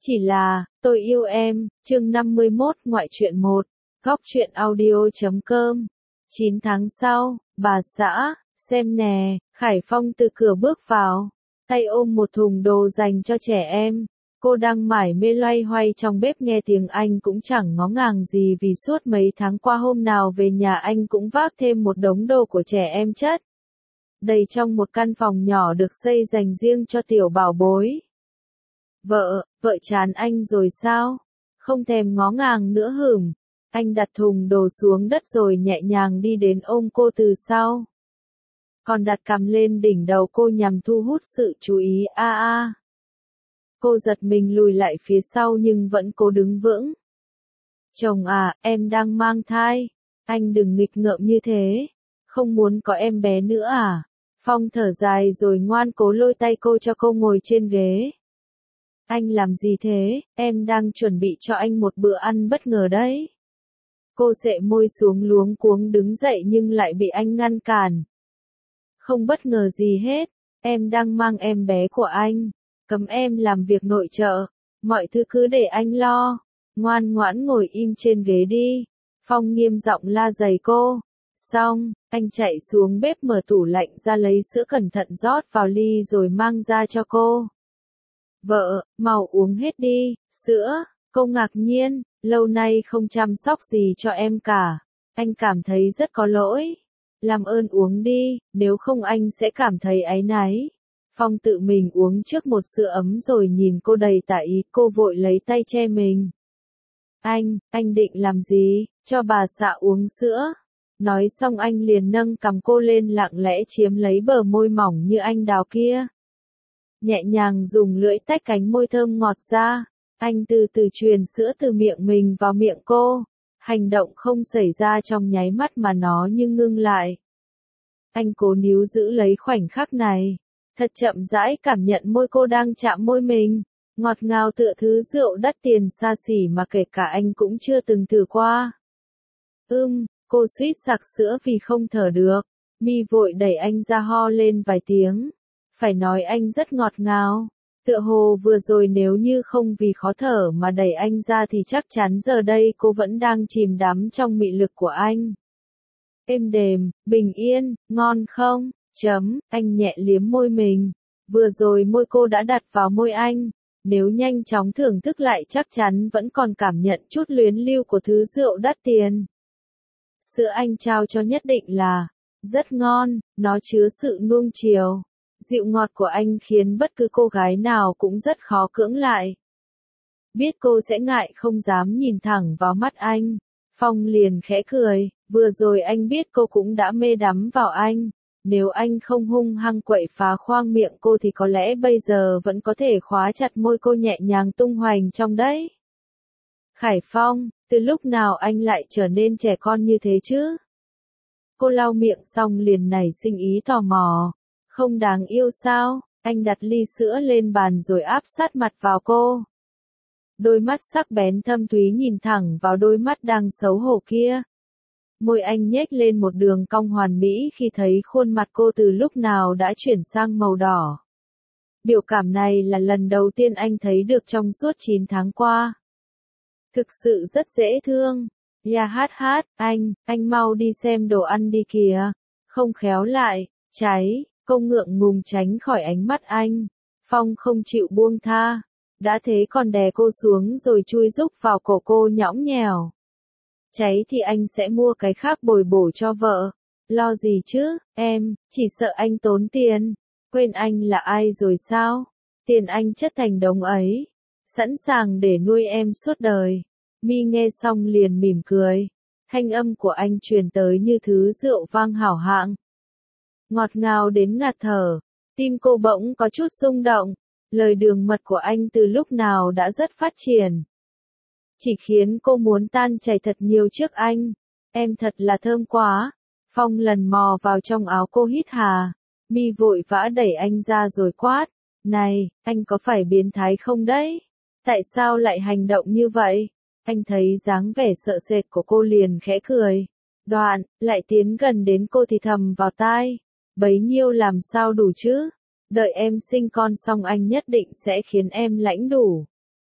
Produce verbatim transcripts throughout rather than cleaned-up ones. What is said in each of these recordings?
Chỉ là, tôi yêu em, chương năm mươi mốt ngoại truyện một, góc truyện audio.com. chín tháng sau, bà xã, xem nè, Khải Phong từ cửa bước vào, tay ôm một thùng đồ dành cho trẻ em. Cô đang mải mê loay hoay trong bếp nghe tiếng anh cũng chẳng ngó ngàng gì vì suốt mấy tháng qua hôm nào về nhà anh cũng vác thêm một đống đồ của trẻ em chất đầy trong một căn phòng nhỏ được xây dành riêng cho tiểu bảo bối. Vợ, vợ chán anh rồi sao? Không thèm ngó ngàng nữa hửm. Anh đặt thùng đồ xuống đất rồi nhẹ nhàng đi đến ôm cô từ sau. Còn đặt cằm lên đỉnh đầu cô nhằm thu hút sự chú ý a a. Cô giật mình lùi lại phía sau nhưng vẫn cố đứng vững. Chồng à, em đang mang thai. Anh đừng nghịch ngợm như thế. Không muốn có em bé nữa à? Phong thở dài rồi ngoan cố lôi tay cô cho cô ngồi trên ghế. Anh làm gì thế, em đang chuẩn bị cho anh một bữa ăn bất ngờ đấy. Cô xệ môi xuống luống cuống đứng dậy nhưng lại bị anh ngăn cản. Không bất ngờ gì hết, em đang mang em bé của anh. Cấm em làm việc nội trợ, mọi thứ cứ để anh lo. Ngoan ngoãn ngồi im trên ghế đi. Phong nghiêm giọng la dày cô. Xong, anh chạy xuống bếp mở tủ lạnh ra lấy sữa cẩn thận rót vào ly rồi mang ra cho cô. Vợ, mau uống hết đi, sữa. Cô ngạc nhiên, lâu nay không chăm sóc gì cho em cả. Anh cảm thấy rất có lỗi. Làm ơn uống đi, nếu không anh sẽ cảm thấy áy náy. Phong tự mình uống trước một sữa ấm rồi nhìn cô đầy tả ý, cô vội lấy tay che mình. Anh, anh định làm gì, cho bà xã uống sữa? Nói xong anh liền nâng cằm cô lên lặng lẽ chiếm lấy bờ môi mỏng như anh đào kia. Nhẹ nhàng dùng lưỡi tách cánh môi thơm ngọt ra, anh từ từ truyền sữa từ miệng mình vào miệng cô. Hành động không xảy ra trong nháy mắt mà nó như ngưng lại. Anh cố níu giữ lấy khoảnh khắc này, thật chậm rãi cảm nhận môi cô đang chạm môi mình, ngọt ngào tựa thứ rượu đắt tiền xa xỉ mà kể cả anh cũng chưa từng thử qua. Ưm, cô suýt sặc sữa vì không thở được, mi vội đẩy anh ra ho lên vài tiếng. Phải nói anh rất ngọt ngào, tựa hồ vừa rồi nếu như không vì khó thở mà đẩy anh ra thì chắc chắn giờ đây cô vẫn đang chìm đắm trong mị lực của anh. Êm đềm, bình yên, ngon không? Chấm, anh nhẹ liếm môi mình. Vừa rồi môi cô đã đặt vào môi anh, nếu nhanh chóng thưởng thức lại chắc chắn vẫn còn cảm nhận chút luyến lưu của thứ rượu đắt tiền. Sữa anh trao cho nhất định là rất ngon, nó chứa sự nuông chiều. Dịu ngọt của anh khiến bất cứ cô gái nào cũng rất khó cưỡng lại. Biết cô sẽ ngại không dám nhìn thẳng vào mắt anh, Phong liền khẽ cười, vừa rồi anh biết cô cũng đã mê đắm vào anh. Nếu anh không hung hăng quậy phá khoang miệng cô thì có lẽ bây giờ vẫn có thể khóa chặt môi cô nhẹ nhàng tung hoành trong đấy. Khải Phong, từ lúc nào anh lại trở nên trẻ con như thế chứ? Cô lau miệng xong liền nảy sinh ý tò mò. Không đáng yêu sao? Anh đặt ly sữa lên bàn rồi áp sát mặt vào cô. Đôi mắt sắc bén thâm thúy nhìn thẳng vào đôi mắt đang xấu hổ kia. Môi anh nhếch lên một đường cong hoàn mỹ khi thấy khuôn mặt cô từ lúc nào đã chuyển sang màu đỏ. Biểu cảm này là lần đầu tiên anh thấy được trong suốt chín tháng qua. Thực sự rất dễ thương. Ya hát hát, anh, anh mau đi xem đồ ăn đi kìa. Không khéo lại, cháy. Cô ngượng ngùng tránh khỏi ánh mắt anh. Phong không chịu buông tha. Đã thế còn đè cô xuống rồi chui rúc vào cổ cô nhõng nhẽo. Cháy thì anh sẽ mua cái khác bồi bổ cho vợ. Lo gì chứ, em, chỉ sợ anh tốn tiền. Quên anh là ai rồi sao? Tiền anh chất thành đống ấy. Sẵn sàng để nuôi em suốt đời. Mi nghe xong liền mỉm cười. Thanh âm của anh truyền tới như thứ rượu vang hảo hạng. Ngọt ngào đến ngạt thở, tim cô bỗng có chút rung động, lời đường mật của anh từ lúc nào đã rất phát triển. Chỉ khiến cô muốn tan chảy thật nhiều trước anh, em thật là thơm quá. Phong lần mò vào trong áo cô hít hà, Mi vội vã đẩy anh ra rồi quát, này, anh có phải biến thái không đấy? Tại sao lại hành động như vậy? Anh thấy dáng vẻ sợ sệt của cô liền khẽ cười, đoạn, lại tiến gần đến cô thì thầm vào tai. Bấy nhiêu làm sao đủ chứ? Đợi em sinh con xong anh nhất định sẽ khiến em lãnh đủ.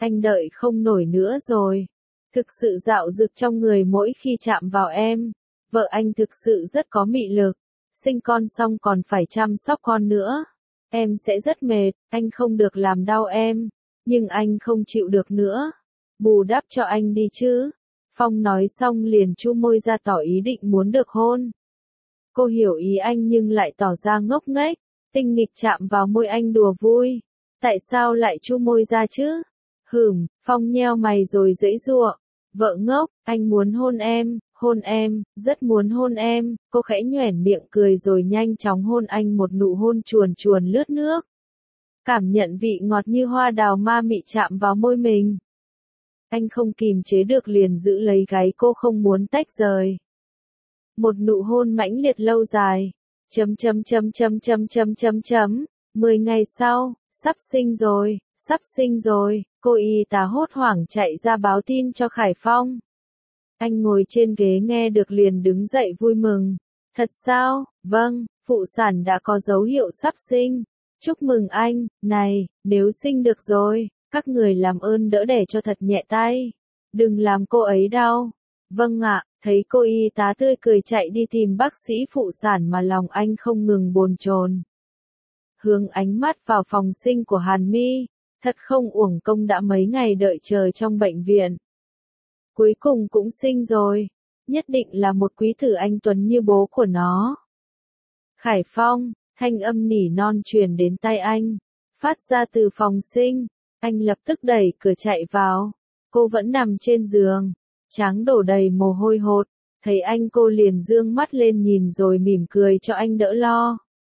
anh đợi không nổi nữa rồi. Thực sự dạo dực trong người mỗi khi chạm vào em. Vợ anh thực sự rất có mị lực. Sinh con xong còn phải chăm sóc con nữa. Em sẽ rất mệt, anh không được làm đau em. Nhưng anh không chịu được nữa. Bù đắp cho anh đi chứ. Phong nói xong liền chu môi ra tỏ ý định muốn được hôn. Cô hiểu ý anh nhưng lại tỏ ra ngốc nghếch. Tinh nghịch chạm vào môi anh đùa vui. Tại sao lại chu môi ra chứ? Hửm, Phong nheo mày rồi giãy giụa. Vợ ngốc, anh muốn hôn em, hôn em, rất muốn hôn em. Cô khẽ nhoẻn miệng cười rồi nhanh chóng hôn anh một nụ hôn chuồn chuồn lướt nước. Cảm nhận vị ngọt như hoa đào ma mị chạm vào môi mình. Anh không kìm chế được liền giữ lấy gáy cô không muốn tách rời. Một nụ hôn mãnh liệt lâu dài. Chấm chấm chấm chấm chấm chấm chấm chấm. Mười ngày sau, sắp sinh rồi, sắp sinh rồi. Cô y tá hốt hoảng chạy ra báo tin cho Khải Phong. Anh ngồi trên ghế nghe được liền đứng dậy vui mừng. Thật sao? Vâng, phụ sản đã có dấu hiệu sắp sinh. Chúc mừng anh, này, nếu sinh được rồi, các người làm ơn đỡ đẻ cho thật nhẹ tay. Đừng làm cô ấy đau. Vâng ạ, thấy cô y tá tươi cười chạy đi tìm bác sĩ phụ sản mà lòng anh không ngừng bồn chồn. Hướng ánh mắt vào phòng sinh của Hàn Mi. Thật không uổng công đã mấy ngày đợi chờ trong bệnh viện. Cuối cùng cũng sinh rồi. Nhất định là một quý tử anh tuấn như bố của nó. Khải Phong, thanh âm nỉ non truyền đến tai anh. Phát ra từ phòng sinh. Anh lập tức đẩy cửa chạy vào. Cô vẫn nằm trên giường. Trán đổ đầy mồ hôi hột. Thấy anh cô liền dương mắt lên nhìn rồi mỉm cười cho anh đỡ lo.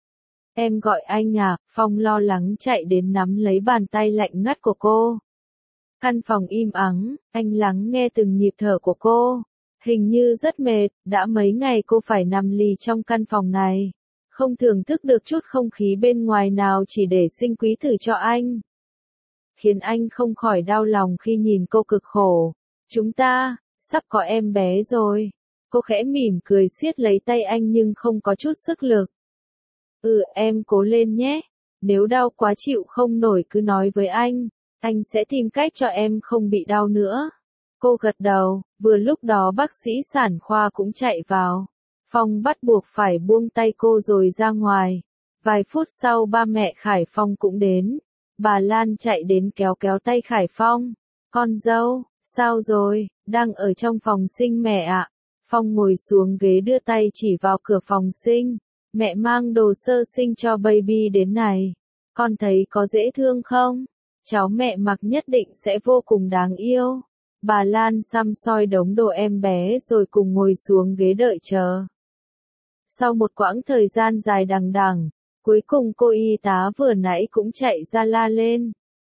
Em gọi anh à, Phong lo lắng chạy đến nắm lấy bàn tay lạnh ngắt của cô. Căn phòng im ắng, anh lắng nghe từng nhịp thở của cô. Hình như rất mệt, đã mấy ngày cô phải nằm lì trong căn phòng này. Không thưởng thức được chút không khí bên ngoài nào chỉ để sinh quý tử cho anh. Khiến anh không khỏi đau lòng khi nhìn cô cực khổ. Chúng ta, sắp có em bé rồi. Cô khẽ mỉm cười siết lấy tay anh nhưng không có chút sức lực. Ừ, em cố lên nhé. Nếu đau quá chịu không nổi cứ nói với anh. Anh sẽ tìm cách cho em không bị đau nữa. Cô gật đầu, vừa lúc đó bác sĩ sản khoa cũng chạy vào. Phong bắt buộc phải buông tay cô rồi ra ngoài. Vài phút sau ba mẹ Khải Phong cũng đến. Bà Lan chạy đến kéo kéo tay Khải Phong. Con dâu, sao rồi, đang ở trong phòng sinh mẹ ạ. Phong ngồi xuống ghế đưa tay chỉ vào cửa phòng sinh. Mẹ mang đồ sơ sinh cho baby đến này. Con thấy có dễ thương không? Cháu mẹ mặc nhất định sẽ vô cùng đáng yêu. Bà Lan xăm soi đống đồ em bé rồi cùng ngồi xuống ghế đợi chờ. Sau một quãng thời gian dài đằng đẵng, cuối cùng cô y tá vừa nãy cũng chạy ra la lên.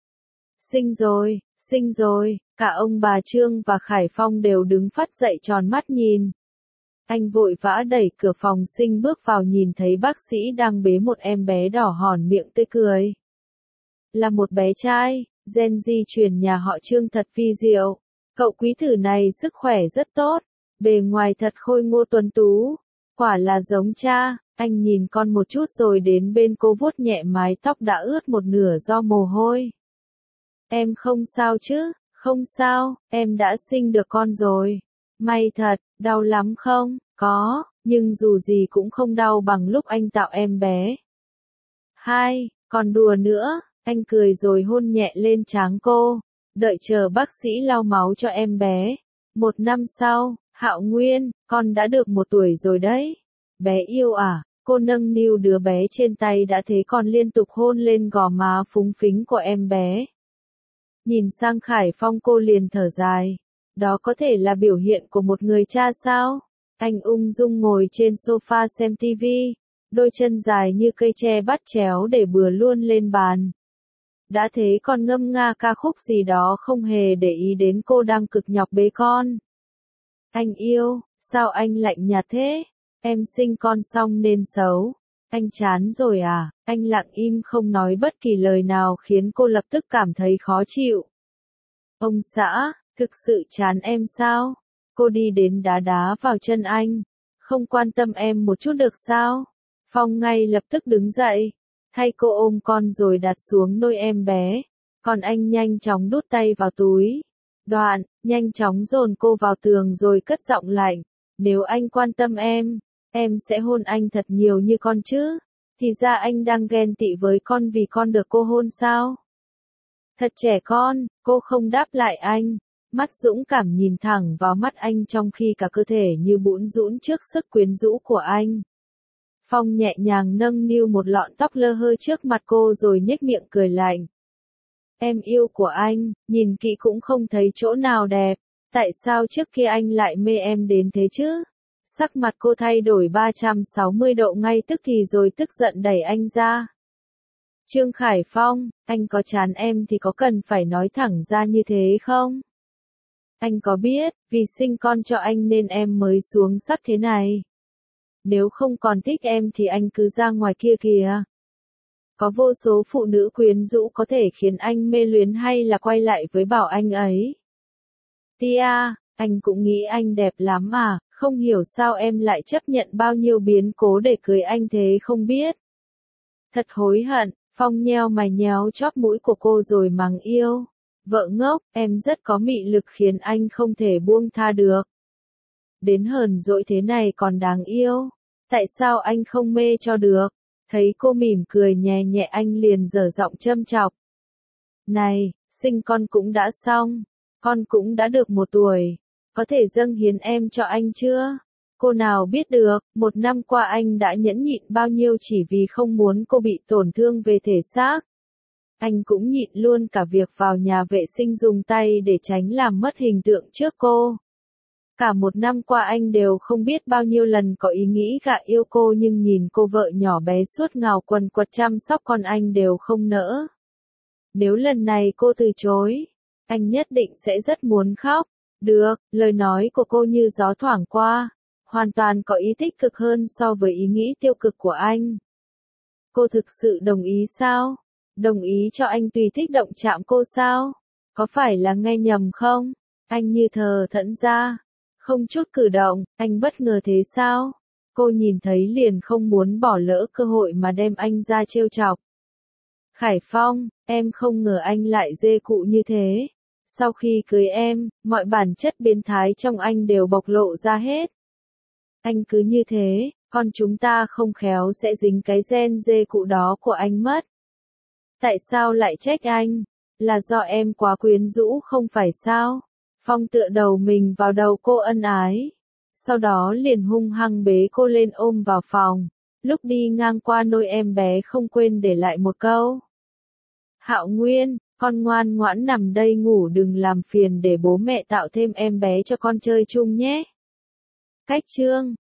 Sinh rồi, sinh rồi, cả ông bà Trương và Khải Phong đều đứng phắt dậy tròn mắt nhìn. Anh vội vã đẩy cửa phòng sinh bước vào nhìn thấy bác sĩ đang bế một em bé đỏ hòn miệng tươi cười. Là một bé trai, gen di truyền nhà họ Trương thật vi diệu. Cậu quý tử này sức khỏe rất tốt, bề ngoài thật khôi ngô tuấn tú. Quả là giống cha, anh nhìn con một chút rồi đến bên cô vuốt nhẹ mái tóc đã ướt một nửa do mồ hôi. Em không sao chứ, không sao, em đã sinh được con rồi. May thật, đau lắm không? Có, nhưng dù gì cũng không đau bằng lúc anh tạo em bé. Hai, còn đùa nữa, anh cười rồi hôn nhẹ lên trán cô, đợi chờ bác sĩ lau máu cho em bé. Một năm sau, Hạo Nguyên, con đã được một tuổi rồi đấy. Bé yêu à, cô nâng niu đứa bé trên tay đã thấy còn liên tục hôn lên gò má phúng phính của em bé. Nhìn sang Khải Phong cô liền thở dài. Đó có thể là biểu hiện của một người cha sao? Anh ung dung ngồi trên sofa xem tivi, đôi chân dài như cây tre bắt chéo để bừa luôn lên bàn. Đã thế còn ngâm nga ca khúc gì đó không hề để ý đến cô đang cực nhọc bế con. Anh yêu, sao anh lạnh nhạt thế? Em sinh con xong nên xấu. Anh chán rồi à? Anh lặng im không nói bất kỳ lời nào khiến cô lập tức cảm thấy khó chịu. Ông xã, thực sự chán em sao? Cô đi đến đá đá vào chân anh. Không quan tâm em một chút được sao? Phong ngay lập tức đứng dậy, thay cô ôm con rồi đặt xuống nôi em bé. Còn anh nhanh chóng đút tay vào túi. Đoạn, nhanh chóng dồn cô vào tường rồi cất giọng lạnh. Nếu anh quan tâm em, em sẽ hôn anh thật nhiều như con chứ. Thì ra anh đang ghen tị với con vì con được cô hôn sao? Thật trẻ con, cô không đáp lại anh. Mắt dũng cảm nhìn thẳng vào mắt anh trong khi cả cơ thể như bủn rũn trước sức quyến rũ của anh. Phong nhẹ nhàng nâng niu một lọn tóc lơ hơi trước mặt cô rồi nhếch miệng cười lạnh. Em yêu của anh, nhìn kỹ cũng không thấy chỗ nào đẹp. Tại sao trước kia anh lại mê em đến thế chứ? Sắc mặt cô thay đổi ba trăm sáu mươi độ ngay tức thì rồi tức giận đẩy anh ra. Trương Khải Phong, anh có chán em thì có cần phải nói thẳng ra như thế không? Anh có biết, vì sinh con cho anh nên em mới xuống sắc thế này. Nếu không còn thích em thì anh cứ ra ngoài kia kìa. Có vô số phụ nữ quyến rũ có thể khiến anh mê luyến hay là quay lại với bảo anh ấy. Tia, anh cũng nghĩ anh đẹp lắm mà, không hiểu sao em lại chấp nhận bao nhiêu biến cố để cưới anh thế không biết. Thật hối hận, Phong nheo mày nhéo chóp mũi của cô rồi mắng yêu. Vợ ngốc, em rất có mị lực khiến anh không thể buông tha được. Đến hờn dỗi thế này còn đáng yêu. Tại sao anh không mê cho được? Thấy cô mỉm cười nhẹ nhẹ anh liền dở giọng châm chọc. Này, sinh con cũng đã xong. Con cũng đã được một tuổi. Có thể dâng hiến em cho anh chưa? Cô nào biết được, một năm qua anh đã nhẫn nhịn bao nhiêu chỉ vì không muốn cô bị tổn thương về thể xác. Anh cũng nhịn luôn cả việc vào nhà vệ sinh dùng tay để tránh làm mất hình tượng trước cô. Cả một năm qua anh đều không biết bao nhiêu lần có ý nghĩ gạ yêu cô nhưng nhìn cô vợ nhỏ bé suốt ngào quần quật chăm sóc con anh đều không nỡ. Nếu lần này cô từ chối, anh nhất định sẽ rất muốn khóc. Được, lời nói của cô như gió thoảng qua, hoàn toàn có ý tích cực hơn so với ý nghĩ tiêu cực của anh. Cô thực sự đồng ý sao? Đồng ý cho anh tùy thích động chạm cô sao? Có phải là nghe nhầm không? Anh như thờ thẫn ra. Không chút cử động, anh bất ngờ thế sao? Cô nhìn thấy liền không muốn bỏ lỡ cơ hội mà đem anh ra trêu chọc. Khải Phong, em không ngờ anh lại dê cụ như thế. Sau khi cưới em, mọi bản chất biến thái trong anh đều bộc lộ ra hết. Anh cứ như thế, con chúng ta không khéo sẽ dính cái gen dê cụ đó của anh mất. Tại sao lại trách anh? Là do em quá quyến rũ không phải sao? Phong tựa đầu mình vào đầu cô ân ái. Sau đó liền hung hăng bế cô lên ôm vào phòng. Lúc đi ngang qua nôi em bé không quên để lại một câu. Hạo Nguyên, con ngoan ngoãn nằm đây ngủ đừng làm phiền để bố mẹ tạo thêm em bé cho con chơi chung nhé. Cách chương